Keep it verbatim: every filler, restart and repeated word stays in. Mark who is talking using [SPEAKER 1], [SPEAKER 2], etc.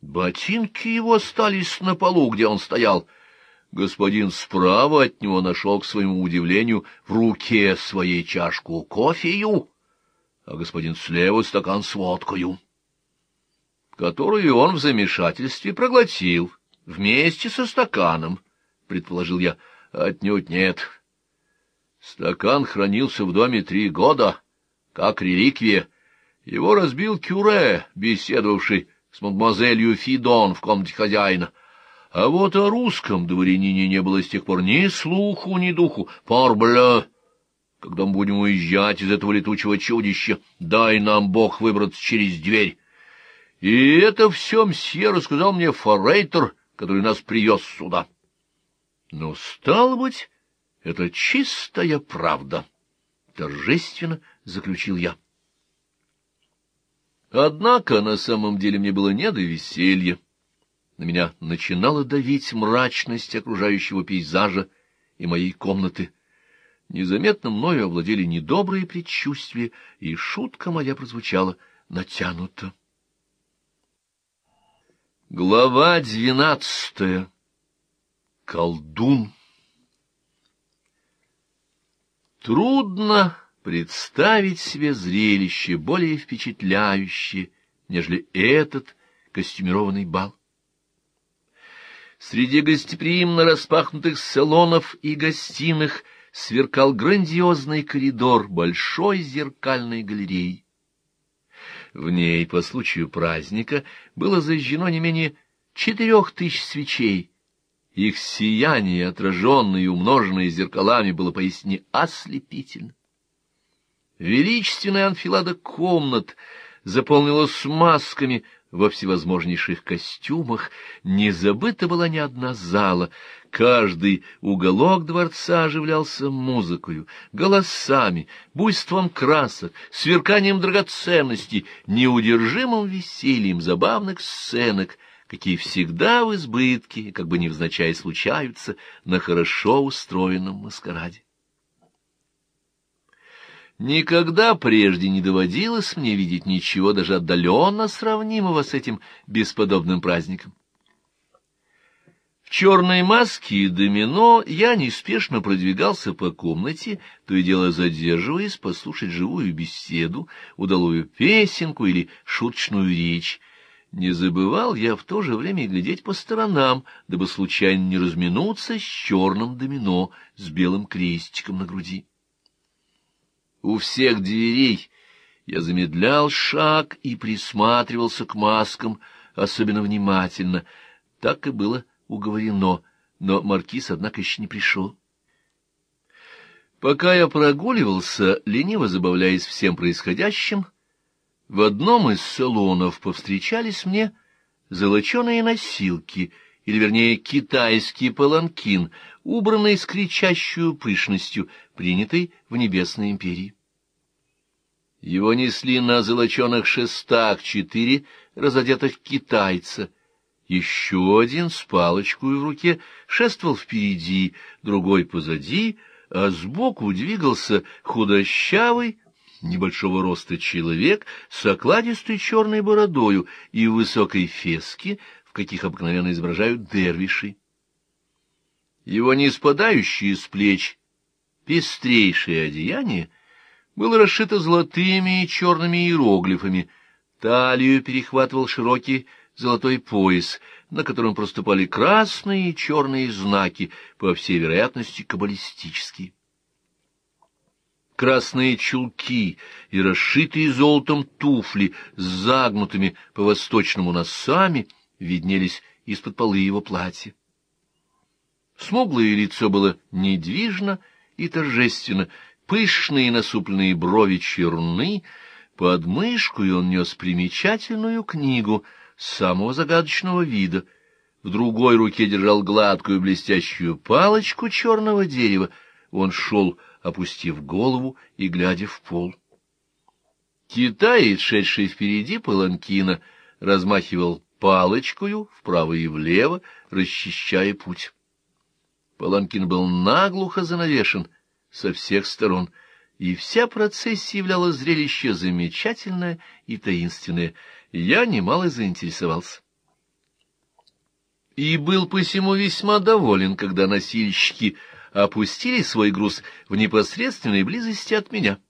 [SPEAKER 1] Ботинки его остались на полу, где он стоял. Господин справа от него нашел, к своему удивлению, в руке своей чашку кофею, а господин слева стакан с водкою, которую он в замешательстве проглотил вместе со стаканом, предположил я. Отнюдь нет. Стакан хранился в доме три года, как реликвия. Его разбил кюре, беседовавший с мадемуазелью Фидон в комнате хозяина. А вот о русском дворянине не было с тех пор ни слуху, ни духу. Парбле! Когда мы будем уезжать из этого летучего чудища, дай нам Бог выбраться через дверь. И это все мсье рассказал мне форейтер, который нас привез сюда. Ну, стало быть, это чистая правда, — торжественно заключил я. Однако на самом деле мне было не до веселья. На меня начинала давить мрачность окружающего пейзажа и моей комнаты. Незаметно мною овладели недобрые предчувствия, и шутка моя прозвучала натянуто. Глава двенадцатая. Колдун. Трудно представить себе зрелище более впечатляющее, нежели этот костюмированный бал. Среди гостеприимно распахнутых салонов и гостиных сверкал грандиозный коридор большой зеркальной галереи. В ней по случаю праздника было зажжено не менее четырех тысяч свечей. Их сияние, отраженное и умноженное зеркалами, было поистине ослепительно. Величественная анфилада комнат заполнилась масками во всевозможнейших костюмах, не забыта была ни одна зала, каждый уголок дворца оживлялся музыкою, голосами, буйством красок, сверканием драгоценностей, неудержимым весельем забавных сценок, какие всегда в избытке и как бы невзначай случаются на хорошо устроенном маскараде. Никогда прежде не доводилось мне видеть ничего даже отдаленно сравнимого с этим бесподобным праздником. В черной маске и домино я неспешно продвигался по комнате, то и дело задерживаясь послушать живую беседу, удалую песенку или шуточную речь. Не забывал я в то же время и глядеть по сторонам, дабы случайно не разминуться с черным домино с белым крестиком на груди. У всех дверей я замедлял шаг и присматривался к маскам особенно внимательно. Так и было уговорено, но маркиз, однако, еще не пришел. Пока я прогуливался, лениво забавляясь всем происходящим, в одном из салонов повстречались мне золоченые носилки, или, вернее, китайский паланкин, убранный с кричащую пышностью, принятый в Небесной империи. Его несли на золоченых шестах четыре разодетых китайца. Еще один с палочкой в руке шествовал впереди, другой позади, а сбоку двигался худощавый, небольшого роста человек с окладистой черной бородою и в высокой феске, в каких обыкновенно изображают дервишей. Его неспадающие с плеч пестрейшее одеяние было расшито золотыми и черными иероглифами, талию перехватывал широкий золотой пояс, на котором проступали красные и черные знаки, по всей вероятности каббалистические. Красные чулки и расшитые золотом туфли с загнутыми по-восточному носами виднелись из-под полы его платья. Смуглое лицо было недвижно и торжественно, пышные насупленные брови черны, под мышкой он нес примечательную книгу самого загадочного вида, в другой руке держал гладкую блестящую палочку черного дерева, он шел, опустив голову и глядя в пол. Китаец, шедший впереди паланкина, размахивал палочкою вправо и влево, расчищая путь. Паланкин был наглухо занавешен со всех сторон, и вся процессия являла зрелище замечательное и таинственное. Я немало заинтересовался. и был посему весьма доволен, когда носильщики опустили свой груз в непосредственной близости от меня.